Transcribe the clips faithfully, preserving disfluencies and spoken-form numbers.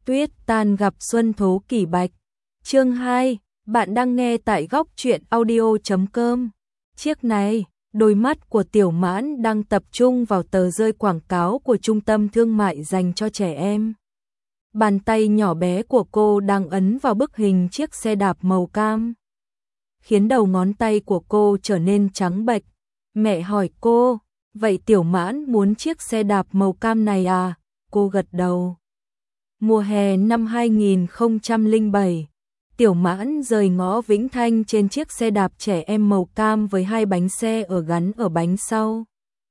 Tuyết tan gặp xuân thố kỷ bạch. Chương hai, bạn đang nghe tại góc truyện audio chấm com. Chiếc này, đôi mắt của Tiểu Mãn đang tập trung vào tờ rơi quảng cáo của trung tâm thương mại dành cho trẻ em. Bàn tay nhỏ bé của cô đang ấn vào bức hình chiếc xe đạp màu cam, khiến đầu ngón tay của cô trở nên trắng bệch. Mẹ hỏi cô, vậy Tiểu Mãn muốn chiếc xe đạp màu cam này à? Cô gật đầu. Mùa hè năm hai nghìn không trăm lẻ bảy, Tiểu Mãn rời ngõ Vĩnh Thanh trên chiếc xe đạp trẻ em màu cam với hai bánh xe ở gắn ở bánh sau.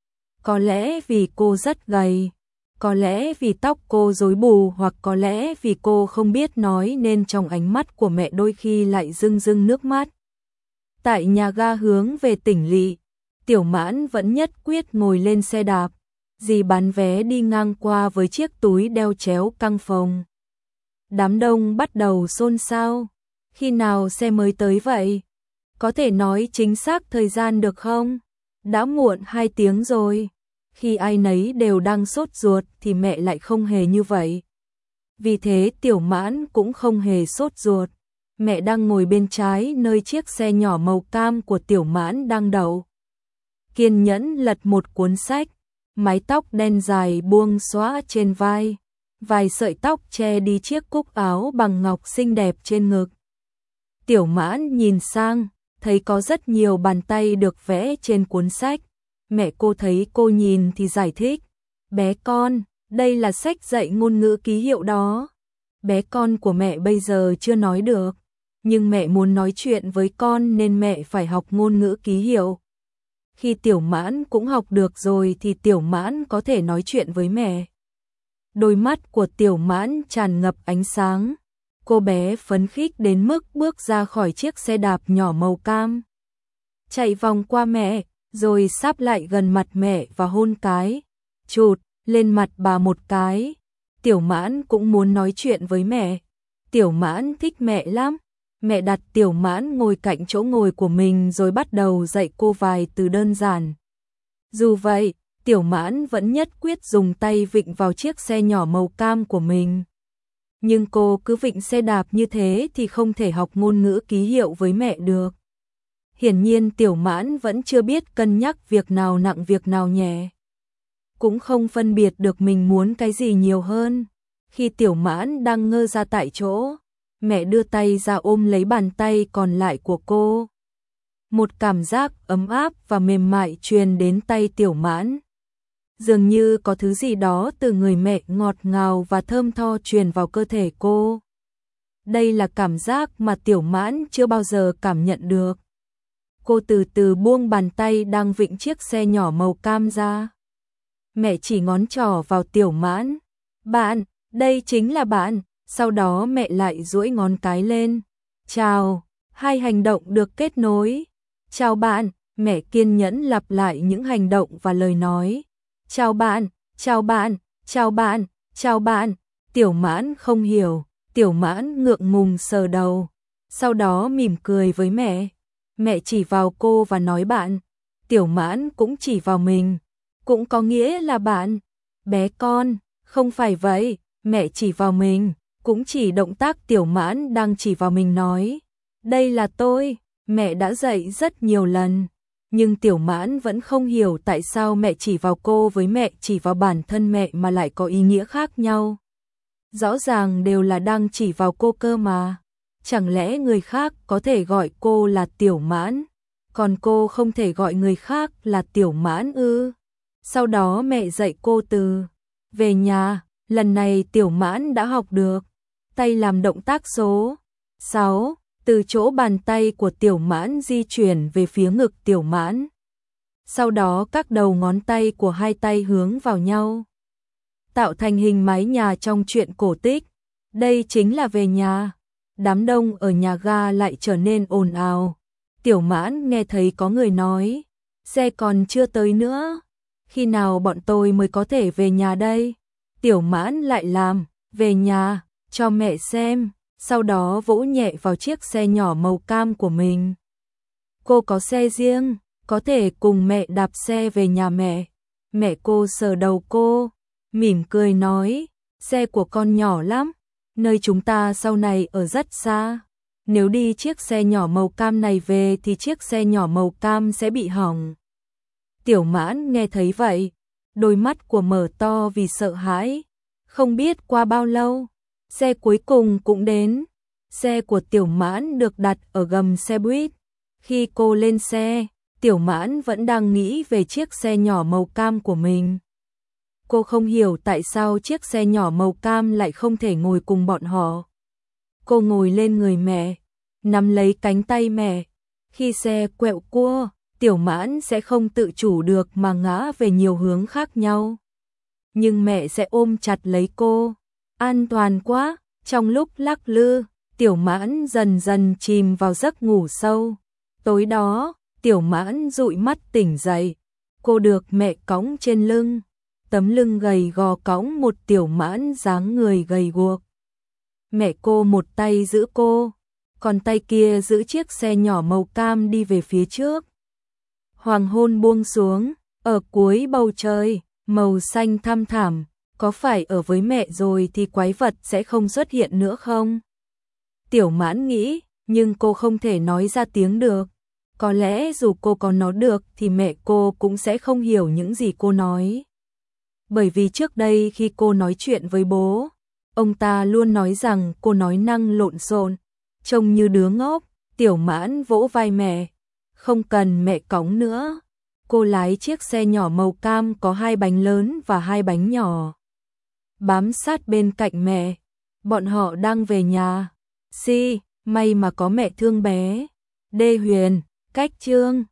Có lẽ vì cô rất gầy, có lẽ vì tóc cô rối bù, hoặc có lẽ vì cô không biết nói nên trong ánh mắt của mẹ đôi khi lại rưng rưng nước mắt. Tại nhà ga hướng về tỉnh lỵ, Tiểu Mãn vẫn nhất quyết ngồi lên xe đạp. Dì bán vé đi ngang qua với chiếc túi đeo chéo căng phồng. Đám đông bắt đầu xôn xao. Khi nào xe mới tới vậy? Có thể nói chính xác thời gian được không? Đã muộn hai tiếng rồi. Khi ai nấy đều đang sốt ruột thì mẹ lại không hề như vậy. Vì thế Tiểu Mãn cũng không hề sốt ruột. Mẹ đang ngồi bên trái nơi chiếc xe nhỏ màu cam của Tiểu Mãn đang đậu. Kiên nhẫn lật một cuốn sách. Mái tóc đen dài buông xõa trên vai, vài sợi tóc che đi chiếc cúc áo bằng ngọc xinh đẹp trên ngực. Tiểu Mãn nhìn sang, thấy có rất nhiều bàn tay được vẽ trên cuốn sách. Mẹ cô thấy cô nhìn thì giải thích, bé con, đây là sách dạy ngôn ngữ ký hiệu đó. Bé con của mẹ bây giờ chưa nói được, nhưng mẹ muốn nói chuyện với con nên mẹ phải học ngôn ngữ ký hiệu. Khi Tiểu Mãn cũng học được rồi thì Tiểu Mãn có thể nói chuyện với mẹ. Đôi mắt của Tiểu Mãn tràn ngập ánh sáng. Cô bé phấn khích đến mức bước ra khỏi chiếc xe đạp nhỏ màu cam, chạy vòng qua mẹ, rồi sáp lại gần mặt mẹ và hôn cái, chụt lên mặt bà một cái. Tiểu Mãn cũng muốn nói chuyện với mẹ. Tiểu Mãn thích mẹ lắm. Mẹ đặt Tiểu Mãn ngồi cạnh chỗ ngồi của mình rồi bắt đầu dạy cô vài từ đơn giản. Dù vậy, Tiểu Mãn vẫn nhất quyết dùng tay vịn vào chiếc xe nhỏ màu cam của mình. Nhưng cô cứ vịn xe đạp như thế thì không thể học ngôn ngữ ký hiệu với mẹ được. Hiển nhiên Tiểu Mãn vẫn chưa biết cân nhắc việc nào nặng việc nào nhẹ. Cũng không phân biệt được mình muốn cái gì nhiều hơn. Khi Tiểu Mãn đang ngơ ra tại chỗ, mẹ đưa tay ra ôm lấy bàn tay còn lại của cô. Một cảm giác ấm áp và mềm mại truyền đến tay Tiểu Mãn. Dường như có thứ gì đó từ người mẹ ngọt ngào và thơm tho truyền vào cơ thể cô. Đây là cảm giác mà Tiểu Mãn chưa bao giờ cảm nhận được. Cô từ từ buông bàn tay đang vịn chiếc xe nhỏ màu cam ra. Mẹ chỉ ngón trỏ vào Tiểu Mãn. Bạn, đây chính là bạn. Sau đó mẹ lại duỗi ngón cái lên. Chào, hai hành động được kết nối. Chào bạn, mẹ kiên nhẫn lặp lại những hành động và lời nói. Chào bạn, chào bạn, chào bạn, chào bạn. Tiểu Mãn không hiểu, Tiểu Mãn ngượng ngùng sờ đầu. Sau đó mỉm cười với mẹ. Mẹ chỉ vào cô và nói bạn. Tiểu Mãn cũng chỉ vào mình. Cũng có nghĩa là bạn. Bé con, không phải vậy, mẹ chỉ vào mình. Cũng chỉ động tác Tiểu Mãn đang chỉ vào mình nói. Đây là tôi, mẹ đã dạy rất nhiều lần. Nhưng Tiểu Mãn vẫn không hiểu tại sao mẹ chỉ vào cô với mẹ chỉ vào bản thân mẹ mà lại có ý nghĩa khác nhau. Rõ ràng đều là đang chỉ vào cô cơ mà. Chẳng lẽ người khác có thể gọi cô là Tiểu Mãn, còn cô không thể gọi người khác là Tiểu Mãn ư? Sau đó mẹ dạy cô từ về nhà, lần này Tiểu Mãn đã học được. Tay làm động tác số sáu, từ chỗ bàn tay của Tiểu Mãn di chuyển về phía ngực Tiểu Mãn. Sau đó các đầu ngón tay của hai tay hướng vào nhau, tạo thành hình mái nhà trong truyện cổ tích. Đây chính là về nhà. Đám đông ở nhà ga lại trở nên ồn ào. Tiểu Mãn nghe thấy có người nói, xe còn chưa tới nữa. Khi nào bọn tôi mới có thể về nhà đây? Tiểu Mãn lại làm, về nhà, cho mẹ xem, sau đó vỗ nhẹ vào chiếc xe nhỏ màu cam của mình. Cô có xe riêng, có thể cùng mẹ đạp xe về nhà mẹ. Mẹ cô sờ đầu cô, mỉm cười nói, xe của con nhỏ lắm, nơi chúng ta sau này ở rất xa. Nếu đi chiếc xe nhỏ màu cam này về thì chiếc xe nhỏ màu cam sẽ bị hỏng. Tiểu Mãn nghe thấy vậy, đôi mắt của mở to vì sợ hãi. Không biết qua bao lâu, xe cuối cùng cũng đến. Xe của Tiểu Mãn được đặt ở gầm xe buýt. Khi cô lên xe, Tiểu Mãn vẫn đang nghĩ về chiếc xe nhỏ màu cam của mình. Cô không hiểu tại sao chiếc xe nhỏ màu cam lại không thể ngồi cùng bọn họ. Cô ngồi lên người mẹ, nắm lấy cánh tay mẹ. Khi xe quẹo cua, Tiểu Mãn sẽ không tự chủ được mà ngã về nhiều hướng khác nhau. Nhưng mẹ sẽ ôm chặt lấy cô. An toàn quá. Trong lúc lắc lư, Tiểu Mãn dần dần chìm vào giấc ngủ sâu. Tối đó, Tiểu Mãn dụi mắt tỉnh dậy. Cô được mẹ cõng trên lưng. Tấm lưng gầy gò cõng một Tiểu Mãn dáng người gầy guộc. Mẹ cô một tay giữ cô, còn tay kia giữ chiếc xe nhỏ màu cam đi về phía trước. Hoàng hôn buông xuống, ở cuối bầu trời, màu xanh thăm thẳm, có phải ở với mẹ rồi thì quái vật sẽ không xuất hiện nữa không? Tiểu Mãn nghĩ, nhưng cô không thể nói ra tiếng được. Có lẽ dù cô có nói được thì mẹ cô cũng sẽ không hiểu những gì cô nói. Bởi vì trước đây khi cô nói chuyện với bố, ông ta luôn nói rằng cô nói năng lộn xộn, trông như đứa ngốc. Tiểu Mãn vỗ vai mẹ, không cần mẹ cõng nữa. Cô lái chiếc xe nhỏ màu cam có hai bánh lớn và hai bánh nhỏ, bám sát bên cạnh mẹ. Bọn họ đang về nhà. Si, may mà có mẹ thương bé. Đê Huyền, Cách Chương.